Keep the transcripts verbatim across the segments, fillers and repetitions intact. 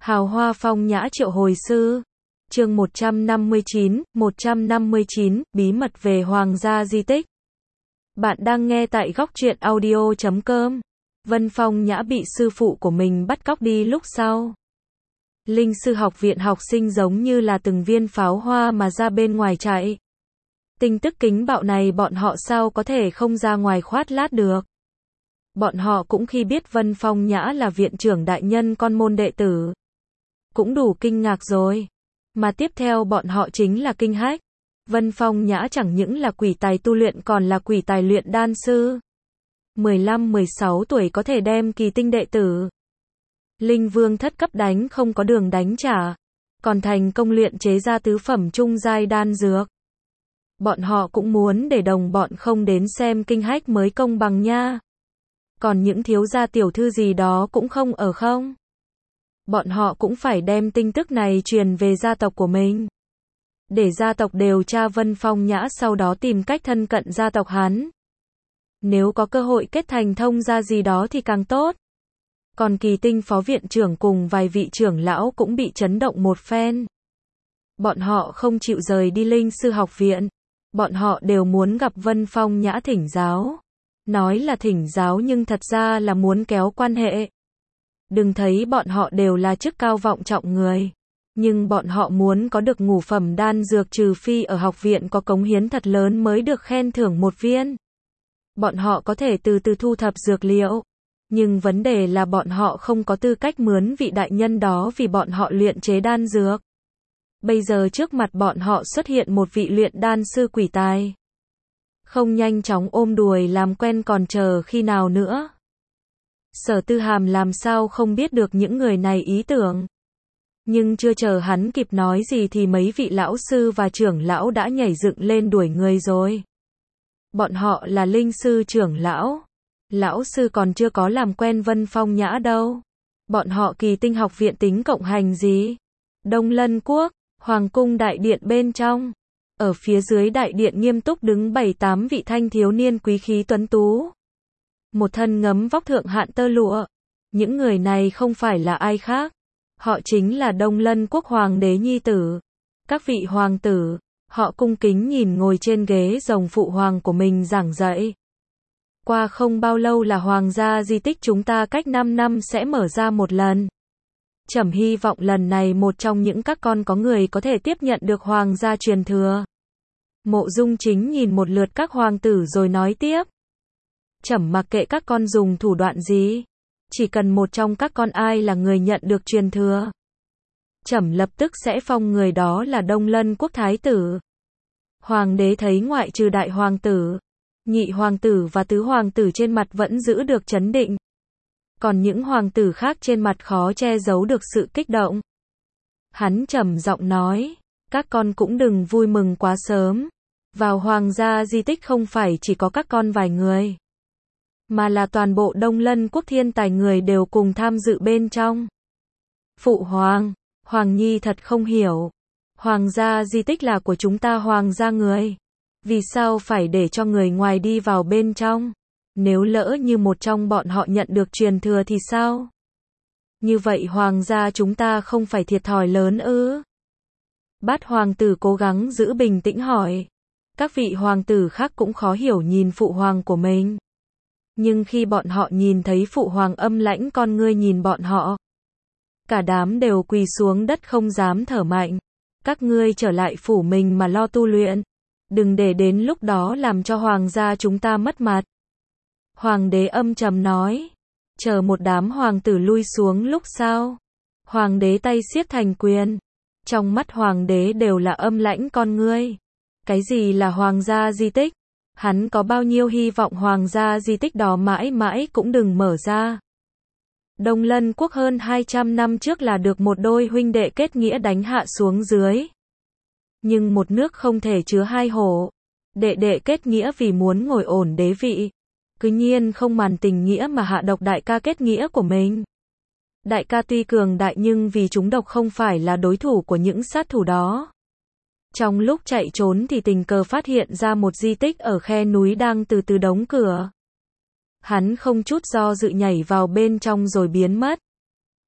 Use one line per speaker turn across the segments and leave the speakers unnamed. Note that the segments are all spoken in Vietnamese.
Hào hoa phong nhã triệu hồi sư. Chương một trăm năm mươi chín, một trăm năm mươi chín, bí mật về Hoàng gia di tích. Bạn đang nghe tại góc truyện audio chấm com. Vân Phong Nhã bị sư phụ của mình bắt cóc đi lúc sau. Linh sư học viện học sinh giống như là từng viên pháo hoa mà ra bên ngoài chạy. Tin tức kính bạo này bọn họ sao có thể không ra ngoài khoát lát được. Bọn họ cũng khi biết Vân Phong Nhã là viện trưởng đại nhân con môn đệ tử. Cũng đủ kinh ngạc rồi. Mà tiếp theo bọn họ chính là kinh hách. Vân Phong Nhã chẳng những là quỷ tài tu luyện còn là quỷ tài luyện đan sư. mười lăm mười sáu tuổi có thể đem kỳ tinh đệ tử. Linh vương thất cấp đánh không có đường đánh trả. Còn thành công luyện chế ra tứ phẩm trung giai đan dược. Bọn họ cũng muốn để đồng bọn không đến xem kinh hách mới công bằng nha. Còn những thiếu gia tiểu thư gì đó cũng không ở không. Bọn họ cũng phải đem tin tức này truyền về gia tộc của mình. Để gia tộc điều tra Vân Phong Nhã sau đó tìm cách thân cận gia tộc hắn. Nếu có cơ hội kết thành thông gia gì đó thì càng tốt. Còn kỳ tinh phó viện trưởng cùng vài vị trưởng lão cũng bị chấn động một phen. Bọn họ không chịu rời đi Linh sư học viện. Bọn họ đều muốn gặp Vân Phong Nhã thỉnh giáo. Nói là thỉnh giáo nhưng thật ra là muốn kéo quan hệ. Đừng thấy bọn họ đều là chức cao vọng trọng người. Nhưng bọn họ muốn có được ngũ phẩm đan dược trừ phi ở học viện có cống hiến thật lớn mới được khen thưởng một viên. Bọn họ có thể từ từ thu thập dược liệu. Nhưng vấn đề là bọn họ không có tư cách mướn vị đại nhân đó vì bọn họ luyện chế đan dược. Bây giờ trước mặt bọn họ xuất hiện một vị luyện đan sư quỷ tài. Không nhanh chóng ôm đùi làm quen còn chờ khi nào nữa. Sở Tư Hàm làm sao không biết được những người này ý tưởng. Nhưng chưa chờ hắn kịp nói gì thì mấy vị lão sư và trưởng lão đã nhảy dựng lên đuổi người rồi. Bọn họ là linh sư trưởng lão. Lão sư còn chưa có làm quen Vân Phong Nhã đâu. Bọn họ kỳ tinh học viện tính cộng hành gì? Đông Lân Quốc, Hoàng cung đại điện bên trong. Ở phía dưới đại điện nghiêm túc đứng bảy tám vị thanh thiếu niên quý khí tuấn tú. Một thân ngấm vóc thượng hạn tơ lụa. Những người này không phải là ai khác. Họ chính là Đông Lân Quốc hoàng đế nhi tử. Các vị hoàng tử, họ cung kính nhìn ngồi trên ghế rồng phụ hoàng của mình giảng dạy. Qua không bao lâu là hoàng gia di tích chúng ta cách năm năm sẽ mở ra một lần. Trẫm hy vọng lần này một trong những các con có người có thể tiếp nhận được hoàng gia truyền thừa. Mộ Dung Chính nhìn một lượt các hoàng tử rồi nói tiếp. Trẫm mặc kệ các con dùng thủ đoạn gì. Chỉ cần một trong các con ai là người nhận được truyền thừa. Trẫm lập tức sẽ phong người đó là Đông Lân Quốc thái tử. Hoàng đế thấy ngoại trừ đại hoàng tử, nhị hoàng tử và tứ hoàng tử trên mặt vẫn giữ được trấn định. Còn những hoàng tử khác trên mặt khó che giấu được sự kích động. Hắn trầm giọng nói, các con cũng đừng vui mừng quá sớm. Vào hoàng gia di tích không phải chỉ có các con vài người. Mà là toàn bộ Đông Lân Quốc thiên tài người đều cùng tham dự bên trong. Phụ hoàng, Hoàng Nhi thật không hiểu. Hoàng gia di tích là của chúng ta hoàng gia người. Vì sao phải để cho người ngoài đi vào bên trong? Nếu lỡ như một trong bọn họ nhận được truyền thừa thì sao? Như vậy hoàng gia chúng ta không phải thiệt thòi lớn ư? Bát hoàng tử cố gắng giữ bình tĩnh hỏi. Các vị hoàng tử khác cũng khó hiểu nhìn phụ hoàng của mình. Nhưng khi bọn họ nhìn thấy phụ hoàng âm lãnh con ngươi nhìn bọn họ. Cả đám đều quỳ xuống đất không dám thở mạnh. Các ngươi trở lại phủ mình mà lo tu luyện. Đừng để đến lúc đó làm cho hoàng gia chúng ta mất mặt. Hoàng đế âm trầm nói. Chờ một đám hoàng tử lui xuống lúc sau. Hoàng đế tay siết thành quyền. Trong mắt hoàng đế đều là âm lãnh con ngươi. Cái gì là hoàng gia di tích? Hắn có bao nhiêu hy vọng hoàng gia di tích đó mãi mãi cũng đừng mở ra. Đông Lân Quốc hơn hai trăm năm trước là được một đôi huynh đệ kết nghĩa đánh hạ xuống dưới. Nhưng một nước không thể chứa hai hổ. Đệ đệ kết nghĩa vì muốn ngồi ổn đế vị. Cứ nhiên không màn tình nghĩa mà hạ độc đại ca kết nghĩa của mình. Đại ca tuy cường đại nhưng vì chúng độc không phải là đối thủ của những sát thủ đó. Trong lúc chạy trốn thì tình cờ phát hiện ra một di tích ở khe núi đang từ từ đóng cửa. Hắn không chút do dự nhảy vào bên trong rồi biến mất.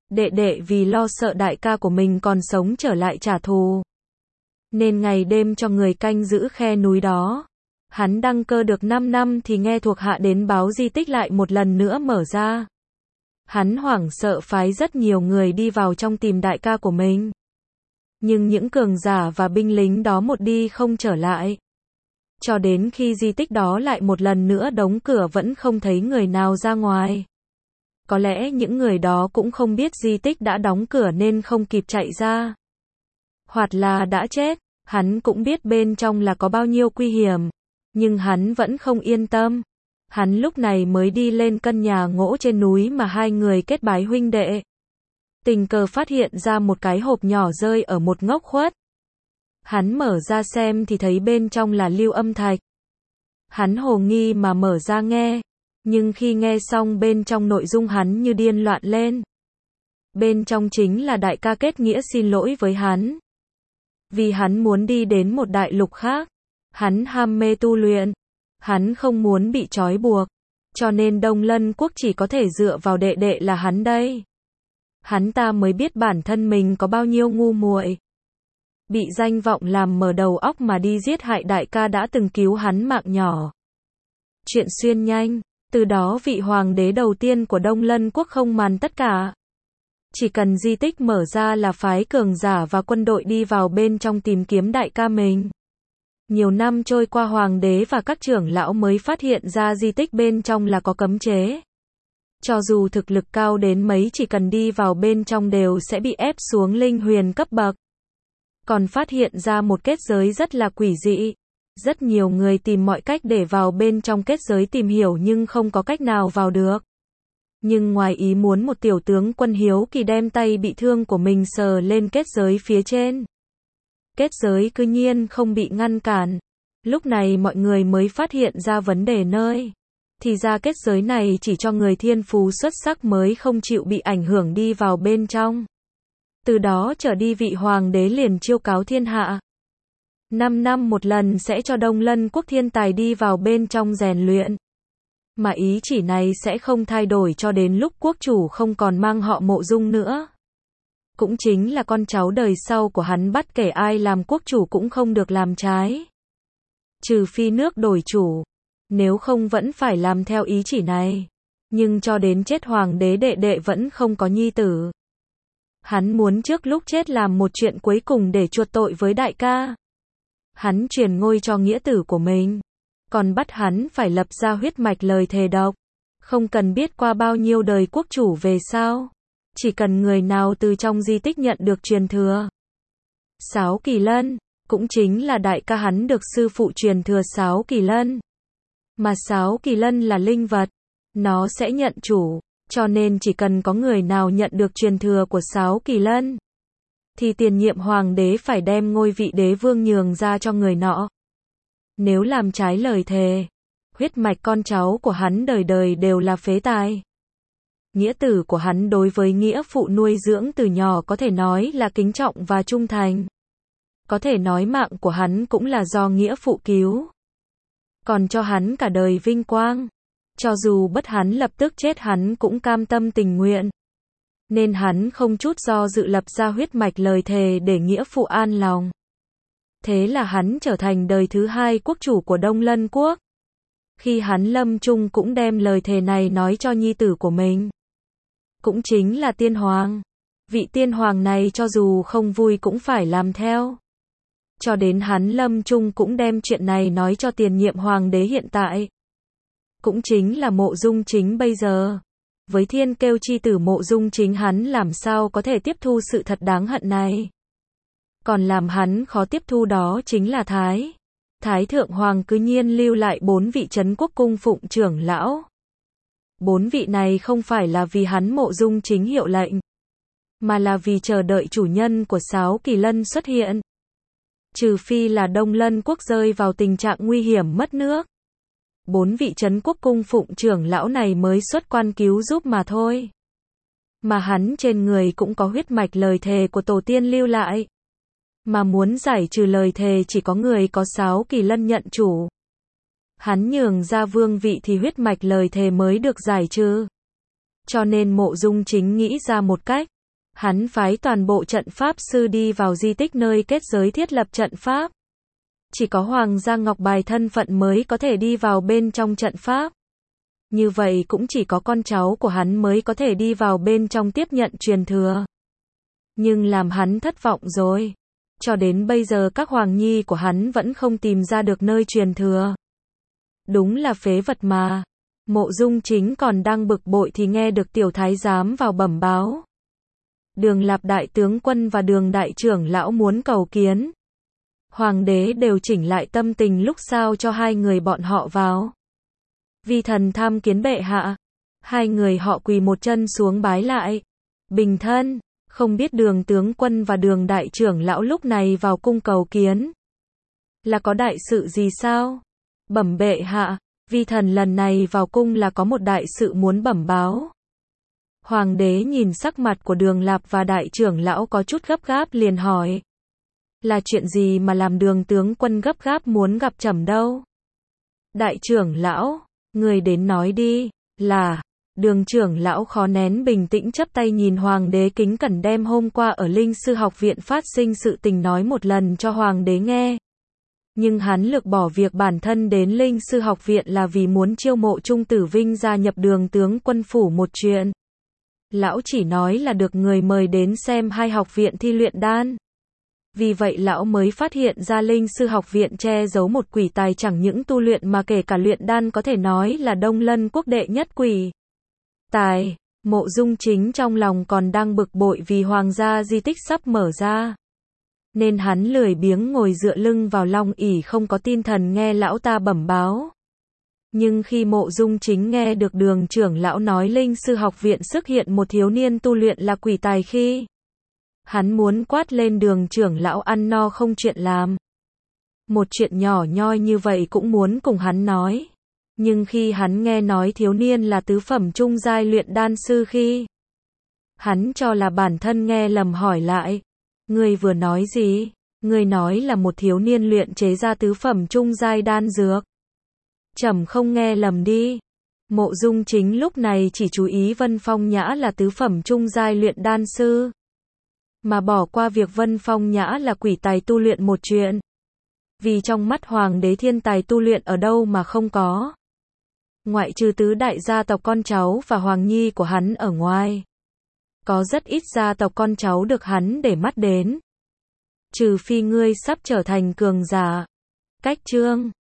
Đệ đệ vì lo sợ đại ca của mình còn sống trở lại trả thù, nên ngày đêm cho người canh giữ khe núi đó. Hắn đăng cơ được năm năm thì nghe thuộc hạ đến báo di tích lại một lần nữa mở ra. Hắn hoảng sợ phái rất nhiều người đi vào trong tìm đại ca của mình. Nhưng những cường giả và binh lính đó một đi không trở lại. Cho đến khi di tích đó lại một lần nữa đóng cửa vẫn không thấy người nào ra ngoài. Có lẽ những người đó cũng không biết di tích đã đóng cửa nên không kịp chạy ra. Hoặc là đã chết, hắn cũng biết bên trong là có bao nhiêu nguy hiểm. Nhưng hắn vẫn không yên tâm. Hắn lúc này mới đi lên căn nhà gỗ trên núi mà hai người kết bái huynh đệ. Tình cờ phát hiện ra một cái hộp nhỏ rơi ở một góc khuất. Hắn mở ra xem thì thấy bên trong là lưu âm thạch. Hắn hồ nghi mà mở ra nghe. Nhưng khi nghe xong bên trong nội dung hắn như điên loạn lên. Bên trong chính là đại ca kết nghĩa xin lỗi với hắn. Vì hắn muốn đi đến một đại lục khác. Hắn ham mê tu luyện. Hắn không muốn bị trói buộc. Cho nên Đông Lân Quốc chỉ có thể dựa vào đệ đệ là hắn đây. Hắn ta mới biết bản thân mình có bao nhiêu ngu muội. Bị danh vọng làm mở đầu óc mà đi giết hại đại ca đã từng cứu hắn mạng nhỏ. Chuyện xuyên nhanh. Từ đó vị hoàng đế đầu tiên của Đông Lân Quốc không màn tất cả. Chỉ cần di tích mở ra là phái cường giả và quân đội đi vào bên trong tìm kiếm đại ca mình. Nhiều năm trôi qua hoàng đế và các trưởng lão mới phát hiện ra di tích bên trong là có cấm chế. Cho dù thực lực cao đến mấy chỉ cần đi vào bên trong đều sẽ bị ép xuống linh huyền cấp bậc. Còn phát hiện ra một kết giới rất là quỷ dị. Rất nhiều người tìm mọi cách để vào bên trong kết giới tìm hiểu nhưng không có cách nào vào được. Nhưng ngoài ý muốn một tiểu tướng quân hiếu kỳ đem tay bị thương của mình sờ lên kết giới phía trên. Kết giới cư nhiên không bị ngăn cản. Lúc này mọi người mới phát hiện ra vấn đề nơi. Thì ra kết giới này chỉ cho người thiên phú xuất sắc mới không chịu bị ảnh hưởng đi vào bên trong. Từ đó trở đi vị hoàng đế liền chiêu cáo thiên hạ. Năm năm một lần sẽ cho Đông Lân Quốc thiên tài đi vào bên trong rèn luyện. Mà ý chỉ này sẽ không thay đổi cho đến lúc quốc chủ không còn mang họ Mộ Dung nữa. Cũng chính là con cháu đời sau của hắn bất kể ai làm quốc chủ cũng không được làm trái. Trừ phi nước đổi chủ. Nếu không vẫn phải làm theo ý chỉ này. Nhưng cho đến chết hoàng đế đệ đệ vẫn không có nhi tử. Hắn muốn trước lúc chết làm một chuyện cuối cùng để chuộc tội với đại ca. Hắn truyền ngôi cho nghĩa tử của mình. Còn bắt hắn phải lập ra huyết mạch lời thề độc. Không cần biết qua bao nhiêu đời quốc chủ về sau. Chỉ cần người nào từ trong di tích nhận được truyền thừa. Sáo Kỳ Lân. Cũng chính là đại ca hắn được sư phụ truyền thừa Sáo Kỳ Lân. Mà Sáo Kỳ Lân là linh vật. Nó sẽ nhận chủ. Cho nên chỉ cần có người nào nhận được truyền thừa của Sáo Kỳ Lân. Thì tiền nhiệm hoàng đế phải đem ngôi vị đế vương nhường ra cho người nọ. Nếu làm trái lời thề, huyết mạch con cháu của hắn đời đời đều là phế tài. Nghĩa tử của hắn đối với nghĩa phụ nuôi dưỡng từ nhỏ có thể nói là kính trọng và trung thành. Có thể nói mạng của hắn cũng là do nghĩa phụ cứu. Còn cho hắn cả đời vinh quang. Cho dù bất hắn lập tức chết hắn cũng cam tâm tình nguyện. Nên hắn không chút do dự lập ra huyết mạch lời thề để nghĩa phụ an lòng. Thế là hắn trở thành đời thứ hai quốc chủ của Đông Lân Quốc. Khi hắn lâm chung cũng đem lời thề này nói cho nhi tử của mình. Cũng chính là tiên hoàng. Vị tiên hoàng này cho dù không vui cũng phải làm theo. Cho đến hắn lâm chung cũng đem chuyện này nói cho tiền nhiệm hoàng đế hiện tại. Cũng chính là Mộ Dung Chính bây giờ. Với thiên kêu chi tử Mộ Dung Chính hắn làm sao có thể tiếp thu sự thật đáng hận này. Còn làm hắn khó tiếp thu đó chính là Thái. Thái Thượng Hoàng cứ nhiên lưu lại bốn vị trấn quốc cung phụng trưởng lão. Bốn vị này không phải là vì hắn Mộ Dung Chính hiệu lệnh. Mà là vì chờ đợi chủ nhân của Sáo Kỳ Lân xuất hiện. Trừ phi là Đông Lân Quốc rơi vào tình trạng nguy hiểm mất nước. Bốn vị trấn quốc cung phụng trưởng lão này mới xuất quan cứu giúp mà thôi. Mà hắn trên người cũng có huyết mạch lời thề của tổ tiên lưu lại. Mà muốn giải trừ lời thề chỉ có người có Sáo Kỳ Lân nhận chủ. Hắn nhường ra vương vị thì huyết mạch lời thề mới được giải trừ. Cho nên Mộ Dung Chính nghĩ ra một cách. Hắn phái toàn bộ trận pháp sư đi vào di tích nơi kết giới thiết lập trận pháp. Chỉ có Hoàng gia Ngọc Bài thân phận mới có thể đi vào bên trong trận pháp. Như vậy cũng chỉ có con cháu của hắn mới có thể đi vào bên trong tiếp nhận truyền thừa. Nhưng làm hắn thất vọng rồi. Cho đến bây giờ các hoàng nhi của hắn vẫn không tìm ra được nơi truyền thừa. Đúng là phế vật mà. Mộ Dung Chính còn đang bực bội thì nghe được tiểu thái giám vào bẩm báo. Đường Lạp đại tướng quân và Đường đại trưởng lão muốn cầu kiến. Hoàng đế đều chỉnh lại tâm tình lúc sao cho hai người bọn họ vào. Vi thần tham kiến bệ hạ. Hai người họ quỳ một chân xuống bái lại. Bình thân, không biết Đường tướng quân và Đường đại trưởng lão lúc này vào cung cầu kiến. Là có đại sự gì sao? Bẩm bệ hạ, vi thần lần này vào cung là có một đại sự muốn bẩm báo. Hoàng đế nhìn sắc mặt của Đường Lạp và đại trưởng lão có chút gấp gáp liền hỏi. Là chuyện gì mà làm Đường tướng quân gấp gáp muốn gặp trẫm đâu? Đại trưởng lão, người đến nói đi. Là, Đường trưởng lão khó nén bình tĩnh chắp tay nhìn Hoàng đế kính cẩn đem hôm qua ở Linh Sư học viện phát sinh sự tình nói một lần cho Hoàng đế nghe. Nhưng hắn lược bỏ việc bản thân đến Linh Sư học viện là vì muốn chiêu mộ Trung Tử Vinh gia nhập Đường tướng quân phủ một chuyện. Lão chỉ nói là được người mời đến xem hai học viện thi luyện đan. Vì vậy lão mới phát hiện ra Linh Sư học viện che giấu một quỷ tài chẳng những tu luyện mà kể cả luyện đan có thể nói là Đông Lân quốc đệ nhất quỷ tài. Mộ Dung Chính trong lòng còn đang bực bội vì hoàng gia di tích sắp mở ra. Nên hắn lười biếng ngồi dựa lưng vào long ỷ không có tinh thần nghe lão ta bẩm báo. Nhưng khi Mộ Dung Chính nghe được Đường trưởng lão nói Linh Sư học viện xuất hiện một thiếu niên tu luyện là quỷ tài khi hắn muốn quát lên Đường trưởng lão ăn no không chuyện làm. Một chuyện nhỏ nhoi như vậy cũng muốn cùng hắn nói. Nhưng khi hắn nghe nói thiếu niên là tứ phẩm trung giai luyện đan sư khi hắn cho là bản thân nghe lầm hỏi lại. Ngươi vừa nói gì? Ngươi nói là một thiếu niên luyện chế ra tứ phẩm trung giai đan dược. Trẫm không nghe lầm đi. Mộ Dung Chính lúc này chỉ chú ý Vân Phong Nhã là tứ phẩm trung giai luyện đan sư. Mà bỏ qua việc Vân Phong Nhã là quỷ tài tu luyện một chuyện. Vì trong mắt hoàng đế thiên tài tu luyện ở đâu mà không có. Ngoại trừ tứ đại gia tộc con cháu và hoàng nhi của hắn ở ngoài. Có rất ít gia tộc con cháu được hắn để mắt đến. Trừ phi ngươi sắp trở thành cường giả. Cách chương